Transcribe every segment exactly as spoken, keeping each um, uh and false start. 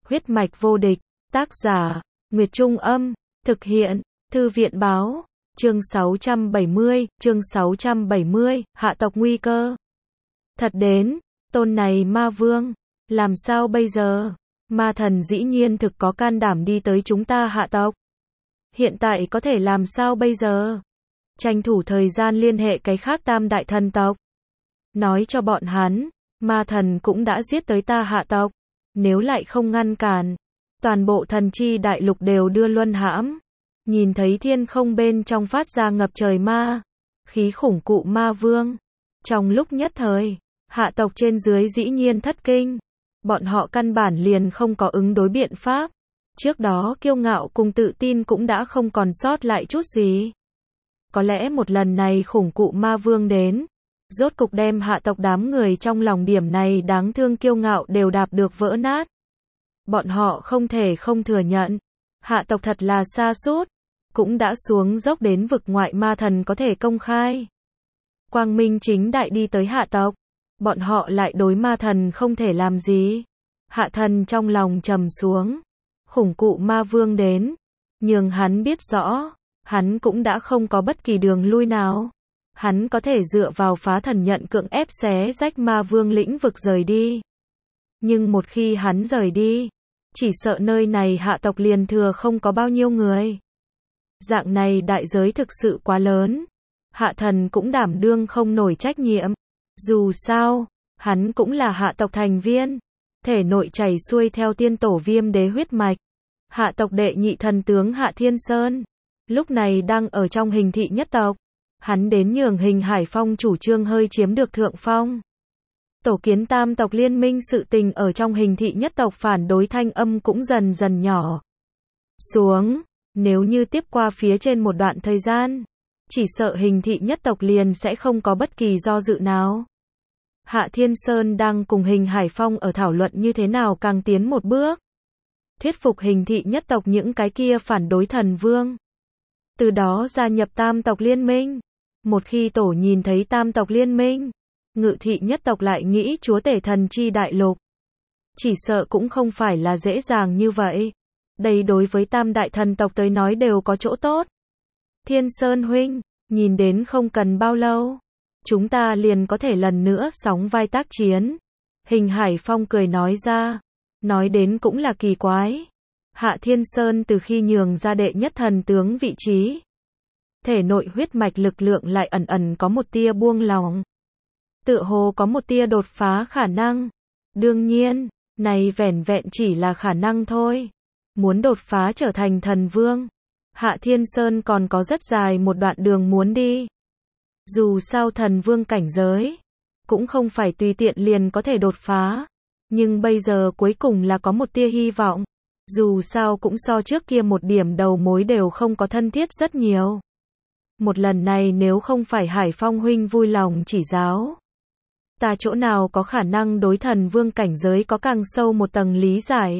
Huyết mạch vô địch, tác giả, Nguyệt Trung Âm, thực hiện, Thư viện Báo, chương sáu trăm bảy mươi, chương sáu trăm bảy mươi, hạ tộc nguy cơ. Thật đến, tôn này ma vương, làm sao bây giờ? Ma thần dĩ nhiên thực có can đảm đi tới chúng ta hạ tộc. Hiện tại có thể làm sao bây giờ? Tranh thủ thời gian liên hệ cái khác tam đại thần tộc. Nói cho bọn hắn, ma thần cũng đã giết tới ta hạ tộc. Nếu lại không ngăn cản, toàn bộ thần chi đại lục đều đưa luân hãm. Nhìn thấy thiên không bên trong phát ra ngập trời ma, khí khủng cụ ma vương. Trong lúc nhất thời, hạ tộc trên dưới dĩ nhiên thất kinh. Bọn họ căn bản liền không có ứng đối biện pháp. Trước đó kiêu ngạo cùng tự tin cũng đã không còn sót lại chút gì. Có lẽ một lần này khủng cụ ma vương đến, rốt cục đem hạ tộc đám người trong lòng điểm này đáng thương kiêu ngạo đều đạp được vỡ nát. Bọn họ không thể không thừa nhận, hạ tộc thật là sa sút, cũng đã xuống dốc đến vực ngoại ma thần có thể công khai. Quang minh chính đại đi tới hạ tộc, bọn họ lại đối ma thần không thể làm gì. Hạ thần trong lòng trầm xuống, khủng cụ ma vương đến, nhưng hắn biết rõ, hắn cũng đã không có bất kỳ đường lui nào. Hắn có thể dựa vào phá thần nhận cưỡng ép xé rách ma vương lĩnh vực rời đi. Nhưng một khi hắn rời đi, chỉ sợ nơi này hạ tộc liền thừa không có bao nhiêu người. Dạng này đại giới thực sự quá lớn. Hạ thần cũng đảm đương không nổi trách nhiệm. Dù sao, hắn cũng là hạ tộc thành viên. Thể nội chảy xuôi theo tiên tổ viêm đế huyết mạch. Hạ tộc đệ nhị thần tướng Hạ Thiên Sơn. Lúc này đang ở trong hình thị nhất tộc. Hắn đến nhường Hình Hải Phong chủ trương hơi chiếm được thượng phong. Tổ kiến tam tộc liên minh sự tình ở trong hình thị nhất tộc phản đối thanh âm cũng dần dần nhỏ xuống. Nếu như tiếp qua phía trên một đoạn thời gian, chỉ sợ hình thị nhất tộc liền sẽ không có bất kỳ do dự nào. Hạ Thiên Sơn đang cùng Hình Hải Phong ở thảo luận như thế nào càng tiến một bước. Thuyết phục hình thị nhất tộc những cái kia phản đối thần vương. Từ đó gia nhập tam tộc liên minh. Một khi tổ nhìn thấy tam tộc liên minh, ngự thị nhất tộc lại nghĩ chúa tể thần chi đại lục. Chỉ sợ cũng không phải là dễ dàng như vậy. Đây đối với tam đại thần tộc tới nói đều có chỗ tốt. Thiên Sơn huynh, nhìn đến không cần bao lâu, chúng ta liền có thể lần nữa sóng vai tác chiến. Hình Hải Phong cười nói ra, nói đến cũng là kỳ quái. Hạ Thiên Sơn từ khi nhường ra đệ nhất thần tướng vị trí, thể nội huyết mạch lực lượng lại ẩn ẩn có một tia buông lỏng. Tựa hồ có một tia đột phá khả năng. Đương nhiên, này vẻn vẹn chỉ là khả năng thôi. Muốn đột phá trở thành thần vương, Hạ Thiên Sơn còn có rất dài một đoạn đường muốn đi. Dù sao thần vương cảnh giới, cũng không phải tùy tiện liền có thể đột phá. Nhưng bây giờ cuối cùng là có một tia hy vọng. Dù sao cũng so trước kia một điểm đầu mối đều không có thân thiết rất nhiều. Một lần này nếu không phải Hải Phong huynh vui lòng chỉ giáo, ta chỗ nào có khả năng đối thần vương cảnh giới có càng sâu một tầng lý giải.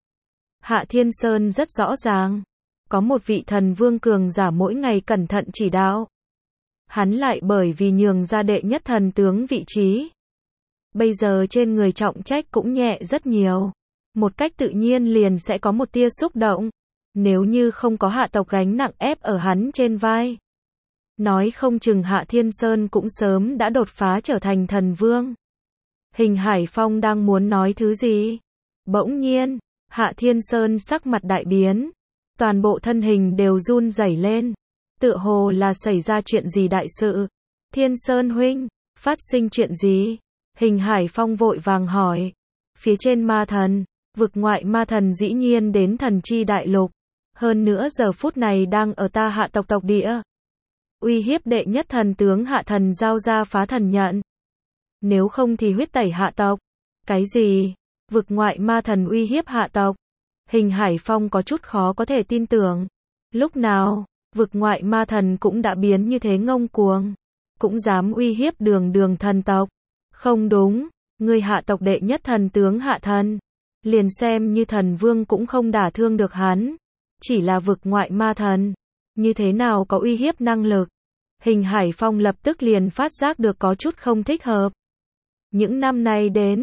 Hạ Thiên Sơn rất rõ ràng, có một vị thần vương cường giả mỗi ngày cẩn thận chỉ đạo. Hắn lại bởi vì nhường ra đệ nhất thần tướng vị trí. Bây giờ trên người trọng trách cũng nhẹ rất nhiều. Một cách tự nhiên liền sẽ có một tia xúc động. Nếu như không có hạ tộc gánh nặng ép ở hắn trên vai, nói không chừng Hạ Thiên Sơn cũng sớm đã đột phá trở thành thần vương. Hình Hải Phong đang muốn nói thứ gì? Bỗng nhiên, Hạ Thiên Sơn sắc mặt đại biến. Toàn bộ thân hình đều run rẩy lên. Tựa hồ là xảy ra chuyện gì đại sự. Thiên Sơn huynh, phát sinh chuyện gì? Hình Hải Phong vội vàng hỏi. Phía trên ma thần, vực ngoại ma thần dĩ nhiên đến thần chi đại lục. Hơn nữa giờ phút này đang ở ta hạ tộc tộc địa. Uy hiếp đệ nhất thần tướng hạ thần giao ra phá thần nhận. Nếu không thì huyết tẩy hạ tộc. Cái gì? Vực ngoại ma thần uy hiếp hạ tộc. Hình Hải Phong có chút khó có thể tin tưởng. Lúc nào, vực ngoại ma thần cũng đã biến như thế ngông cuồng. Cũng dám uy hiếp đường đường thần tộc. Không đúng, người hạ tộc đệ nhất thần tướng hạ thần. Liền xem như thần vương cũng không đả thương được hắn. Chỉ là vực ngoại ma thần. Như thế nào có uy hiếp năng lực? Hình Hải Phong lập tức liền phát giác được có chút không thích hợp. Những năm nay đến,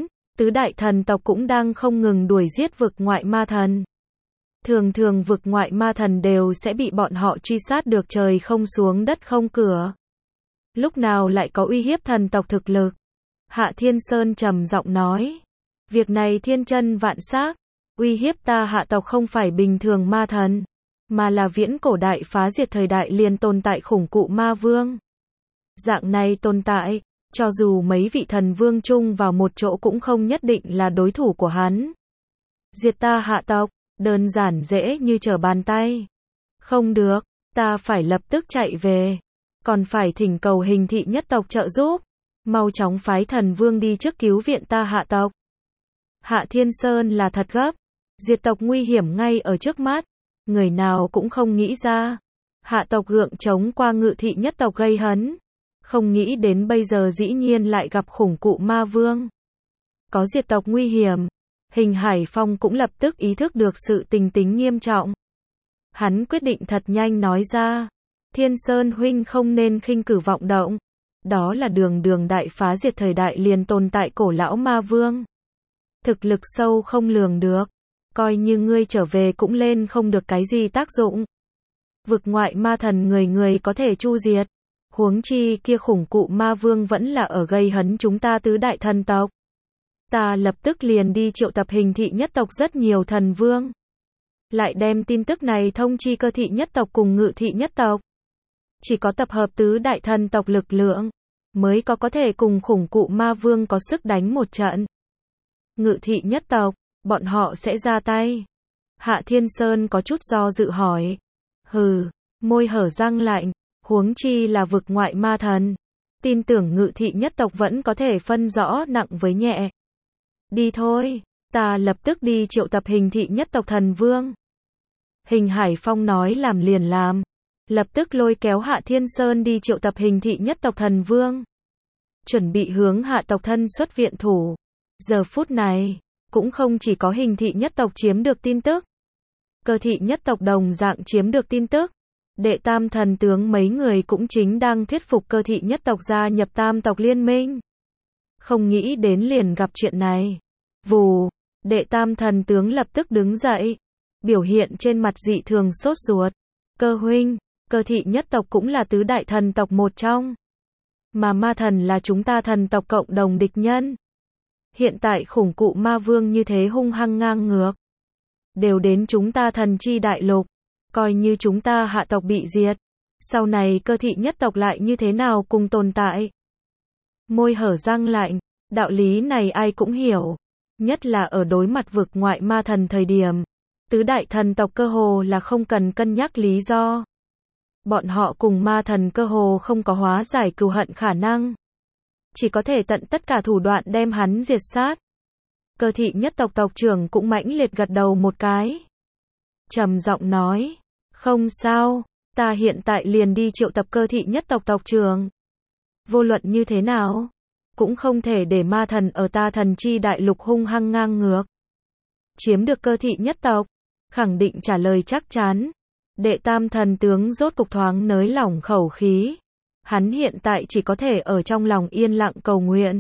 tứ đại thần tộc cũng đang không ngừng đuổi giết vực ngoại ma thần. Thường thường vực ngoại ma thần đều sẽ bị bọn họ truy sát được trời không xuống đất không cửa. Lúc nào lại có uy hiếp thần tộc thực lực? Hạ Thiên Sơn trầm giọng nói. Việc này thiên chân vạn xác, uy hiếp ta hạ tộc không phải bình thường ma thần, mà là viễn cổ đại phá diệt thời đại liền tồn tại khủng cụ ma vương. Dạng này tồn tại, cho dù mấy vị thần vương chung vào một chỗ cũng không nhất định là đối thủ của hắn. Diệt ta hạ tộc, đơn giản dễ như trở bàn tay. Không được, ta phải lập tức chạy về. Còn phải thỉnh cầu Hình thị nhất tộc trợ giúp. Mau chóng phái thần vương đi trước cứu viện ta hạ tộc. Hạ Thiên Sơn là thật gấp. Diệt tộc nguy hiểm ngay ở trước mắt. Người nào cũng không nghĩ ra. Hạ tộc gượng chống qua Ngự thị nhất tộc gây hấn. Không nghĩ đến bây giờ dĩ nhiên lại gặp khủng cụ ma vương. Có diệt tộc nguy hiểm. Hình Hải Phong cũng lập tức ý thức được sự tình tính nghiêm trọng. Hắn quyết định thật nhanh nói ra. Thiên Sơn huynh không nên khinh cử vọng động. Đó là đường đường đại phá diệt thời đại liền tồn tại cổ lão ma vương. Thực lực sâu không lường được. Coi như ngươi trở về cũng lên không được cái gì tác dụng. Vực ngoại ma thần người người có thể chu diệt. Huống chi kia khủng cụ ma vương vẫn là ở gây hấn chúng ta tứ đại thần tộc. Ta lập tức liền đi triệu tập Hình thị nhất tộc rất nhiều thần vương. Lại đem tin tức này thông chi Cơ thị nhất tộc cùng Ngự thị nhất tộc. Chỉ có tập hợp tứ đại thần tộc lực lượng, mới có có thể cùng khủng cụ ma vương có sức đánh một trận. Ngự thị nhất tộc, bọn họ sẽ ra tay. Hạ Thiên Sơn có chút do dự hỏi. Hừ, môi hở răng lạnh, huống chi là vực ngoại ma thần. Tin tưởng Ngự thị nhất tộc vẫn có thể phân rõ nặng với nhẹ. Đi thôi, ta lập tức đi triệu tập Hình thị nhất tộc thần vương. Hình Hải Phong nói làm liền làm. Lập tức lôi kéo Hạ Thiên Sơn đi triệu tập Hình thị nhất tộc thần vương. Chuẩn bị hướng hạ tộc thân xuất viện thủ. Giờ phút này, cũng không chỉ có Hình thị nhất tộc chiếm được tin tức. Cơ thị nhất tộc đồng dạng chiếm được tin tức. Đệ tam thần tướng mấy người cũng chính đang thuyết phục Cơ thị nhất tộc gia nhập tam tộc liên minh. Không nghĩ đến liền gặp chuyện này. Vù, đệ tam thần tướng lập tức đứng dậy. Biểu hiện trên mặt dị thường sốt ruột. Cơ huynh, Cơ thị nhất tộc cũng là tứ đại thần tộc một trong. Mà ma thần là chúng ta thần tộc cộng đồng địch nhân. Hiện tại khủng cụ ma vương như thế hung hăng ngang ngược. Đều đến chúng ta thần chi đại lục. Coi như chúng ta hạ tộc bị diệt. Sau này Cơ thị nhất tộc lại như thế nào cùng tồn tại. Môi hở răng lạnh. Đạo lý này ai cũng hiểu. Nhất là ở đối mặt vực ngoại ma thần thời điểm. Tứ đại thần tộc cơ hồ là không cần cân nhắc lý do. Bọn họ cùng ma thần cơ hồ không có hóa giải cừu hận khả năng. Chỉ có thể tận tất cả thủ đoạn đem hắn diệt sát. Cơ thị nhất tộc tộc trưởng cũng mãnh liệt gật đầu một cái. Trầm giọng nói. Không sao, ta hiện tại liền đi triệu tập Cơ thị nhất tộc tộc trưởng. Vô luận như thế nào, cũng không thể để ma thần ở ta thần chi đại lục hung hăng ngang ngược. Chiếm được Cơ thị nhất tộc, khẳng định trả lời chắc chắn. Đệ tam thần tướng rốt cục thoáng nới lỏng khẩu khí. Hắn hiện tại chỉ có thể ở trong lòng yên lặng cầu nguyện.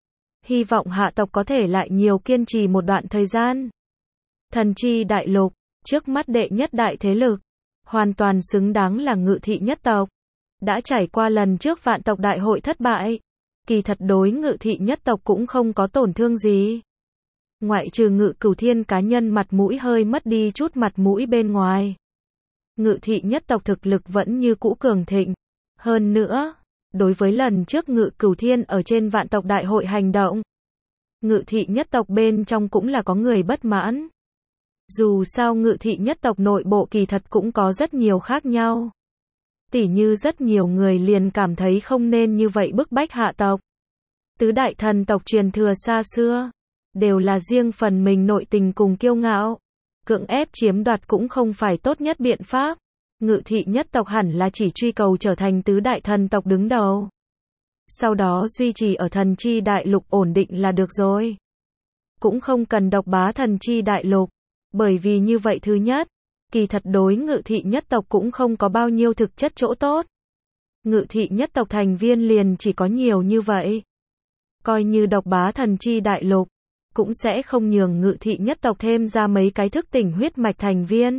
Hy vọng hạ tộc có thể lại nhiều kiên trì một đoạn thời gian. Thần chi đại lục, trước mắt đệ nhất đại thế lực, hoàn toàn xứng đáng là Ngự thị nhất tộc. Đã trải qua lần trước vạn tộc đại hội thất bại. Kỳ thật đối Ngự thị nhất tộc cũng không có tổn thương gì. Ngoại trừ Ngự Cửu Thiên cá nhân mặt mũi hơi mất đi chút mặt mũi bên ngoài. Ngự thị nhất tộc thực lực vẫn như cũ cường thịnh. Hơn nữa, đối với lần trước Ngự Cửu Thiên ở trên vạn tộc đại hội hành động, Ngự thị nhất tộc bên trong cũng là có người bất mãn. Dù sao Ngự thị nhất tộc nội bộ kỳ thật cũng có rất nhiều khác nhau. Tỉ như rất nhiều người liền cảm thấy không nên như vậy bức bách hạ tộc. Tứ đại thần tộc truyền thừa xa xưa, đều là riêng phần mình nội tình cùng kiêu ngạo. Cưỡng ép chiếm đoạt cũng không phải tốt nhất biện pháp. Ngự thị nhất tộc hẳn là chỉ truy cầu trở thành tứ đại thần tộc đứng đầu. Sau đó duy trì ở thần chi đại lục ổn định là được rồi. Cũng không cần độc bá thần chi đại lục. Bởi vì như vậy thứ nhất, kỳ thật đối Ngự thị nhất tộc cũng không có bao nhiêu thực chất chỗ tốt. Ngự thị nhất tộc thành viên liền chỉ có nhiều như vậy. Coi như độc bá thần chi đại lục, cũng sẽ không nhường ngự thị nhất tộc thêm ra mấy cái thức tỉnh huyết mạch thành viên.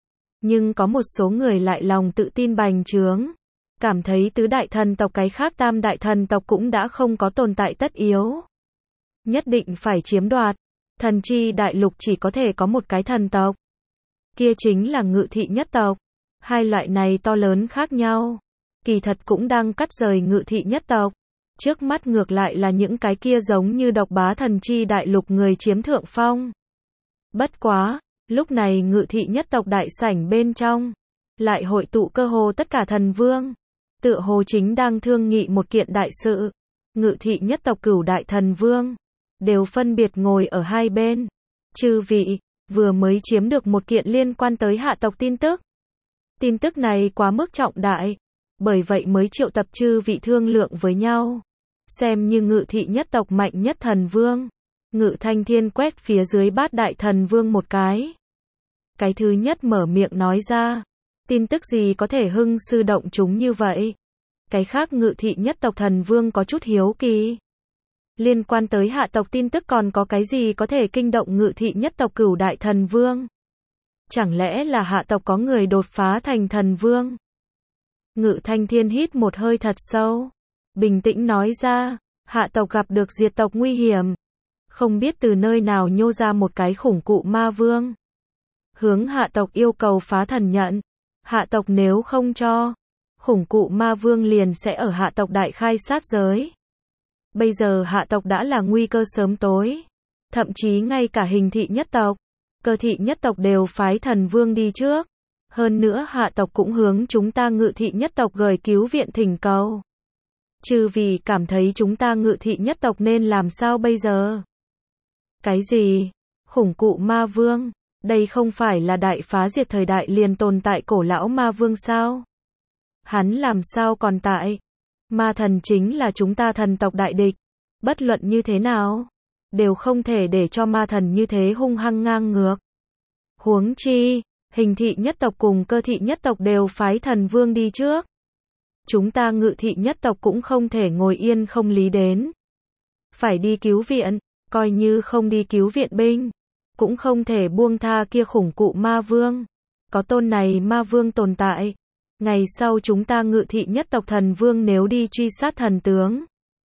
Nhưng có một số người lại lòng tự tin bành trướng, cảm thấy tứ đại thần tộc cái khác tam đại thần tộc cũng đã không có tồn tại tất yếu. Nhất định phải chiếm đoạt. Thần chi đại lục chỉ có thể có một cái thần tộc. Kia chính là ngự thị nhất tộc. Hai loại này to lớn khác nhau. Kỳ thật cũng đang cắt rời ngự thị nhất tộc. Trước mắt ngược lại là những cái kia giống như độc bá thần chi đại lục người chiếm thượng phong. Bất quá, lúc này ngự thị nhất tộc đại sảnh bên trong, lại hội tụ cơ hồ tất cả thần vương. Tựa hồ chính đang thương nghị một kiện đại sự. Ngự thị nhất tộc cửu đại thần vương, đều phân biệt ngồi ở hai bên. Chư vị, vừa mới chiếm được một kiện liên quan tới hạ tộc tin tức. Tin tức này quá mức trọng đại, bởi vậy mới triệu tập chư vị thương lượng với nhau. Xem như ngự thị nhất tộc mạnh nhất thần vương. Ngự Thanh Thiên quét phía dưới bát đại thần vương một cái. Cái thứ nhất mở miệng nói ra. Tin tức gì có thể hưng sư động chúng như vậy? Cái khác ngự thị nhất tộc thần vương có chút hiếu kỳ. Liên quan tới hạ tộc tin tức còn có cái gì có thể kinh động ngự thị nhất tộc cửu đại thần vương? Chẳng lẽ là hạ tộc có người đột phá thành thần vương? Ngự Thanh Thiên hít một hơi thật sâu, bình tĩnh nói ra, hạ tộc gặp được diệt tộc nguy hiểm. Không biết từ nơi nào nhô ra một cái khủng cụ ma vương. Hướng hạ tộc yêu cầu phá thần nhận. Hạ tộc nếu không cho, khủng cụ ma vương liền sẽ ở hạ tộc đại khai sát giới. Bây giờ hạ tộc đã là nguy cơ sớm tối. Thậm chí ngay cả hình thị nhất tộc, cơ thị nhất tộc đều phái thần vương đi trước. Hơn nữa hạ tộc cũng hướng chúng ta ngự thị nhất tộc gửi cứu viện thỉnh cầu. Trừ vì cảm thấy chúng ta ngự thị nhất tộc nên làm sao bây giờ? Cái gì? Khủng cụ ma vương? Đây không phải là đại phá diệt thời đại liền tồn tại cổ lão ma vương sao? Hắn làm sao còn tại? Ma thần chính là chúng ta thần tộc đại địch. Bất luận như thế nào, đều không thể để cho ma thần như thế hung hăng ngang ngược. Huống chi, hình thị nhất tộc cùng cơ thị nhất tộc đều phái thần vương đi trước. Chúng ta ngự thị nhất tộc cũng không thể ngồi yên không lý đến. Phải đi cứu viện, coi như không đi cứu viện binh, cũng không thể buông tha kia khủng cụ ma vương. Có tôn này ma vương tồn tại. Ngày sau chúng ta ngự thị nhất tộc thần vương nếu đi truy sát thần tướng,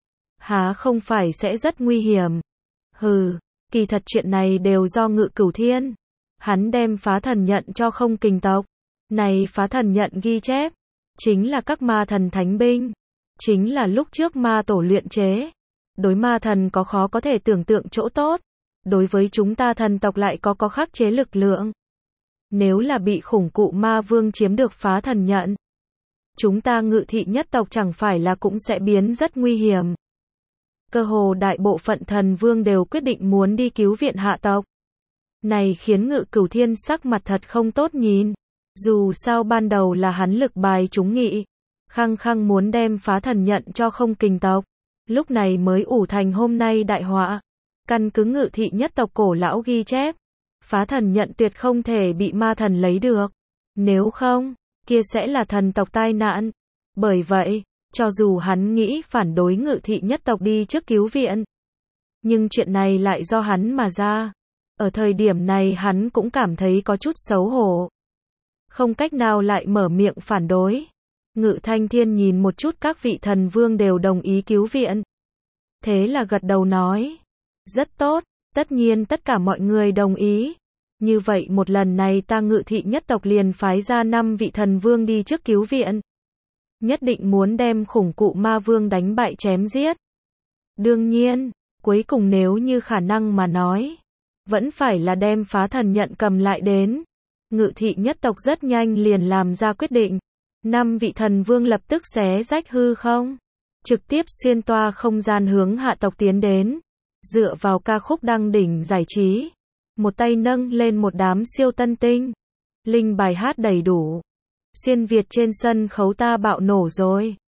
há không phải sẽ rất nguy hiểm. Hừ, kỳ thật chuyện này đều do Ngự Cửu Thiên. Hắn đem phá thần nhận cho không kình tộc. Này phá thần nhận ghi chép, chính là các ma thần thánh binh. Chính là lúc trước ma tổ luyện chế. Đối ma thần có khó có thể tưởng tượng chỗ tốt. Đối với chúng ta thần tộc lại có có khắc chế lực lượng. Nếu là bị khủng cụ ma vương chiếm được phá thần nhận, chúng ta ngự thị nhất tộc chẳng phải là cũng sẽ biến rất nguy hiểm. Cơ hồ đại bộ phận thần vương đều quyết định muốn đi cứu viện hạ tộc. Này khiến Ngự Cửu Thiên sắc mặt thật không tốt nhìn. Dù sao ban đầu là hắn lực bài chúng nghị, khăng khăng muốn đem phá thần nhận cho không kình tộc. Lúc này mới ủ thành hôm nay đại họa. Căn cứ ngự thị nhất tộc cổ lão ghi chép, phá thần nhận tuyệt không thể bị ma thần lấy được. Nếu không, kia sẽ là thần tộc tai nạn. Bởi vậy, cho dù hắn nghĩ phản đối ngự thị nhất tộc đi trước cứu viện, nhưng chuyện này lại do hắn mà ra. Ở thời điểm này hắn cũng cảm thấy có chút xấu hổ. Không cách nào lại mở miệng phản đối. Ngự Thanh Thiên nhìn một chút các vị thần vương đều đồng ý cứu viện. Thế là gật đầu nói. Rất tốt, tất nhiên tất cả mọi người đồng ý. Như vậy một lần này ta ngự thị nhất tộc liền phái ra năm vị thần vương đi trước cứu viện. Nhất định muốn đem khủng cụ ma vương đánh bại chém giết. Đương nhiên, cuối cùng nếu như khả năng mà nói, vẫn phải là đem phá thần nhận cầm lại đến. Ngự thị nhất tộc rất nhanh liền làm ra quyết định. Năm vị thần vương lập tức xé rách hư không, trực tiếp xuyên toa không gian hướng hạ tộc tiến đến. Dựa vào ca khúc đăng đỉnh giải trí, một tay nâng lên một đám siêu tân tinh. Linh bài hát đầy đủ. Xuyên Việt trên sân khấu ta bạo nổ rồi.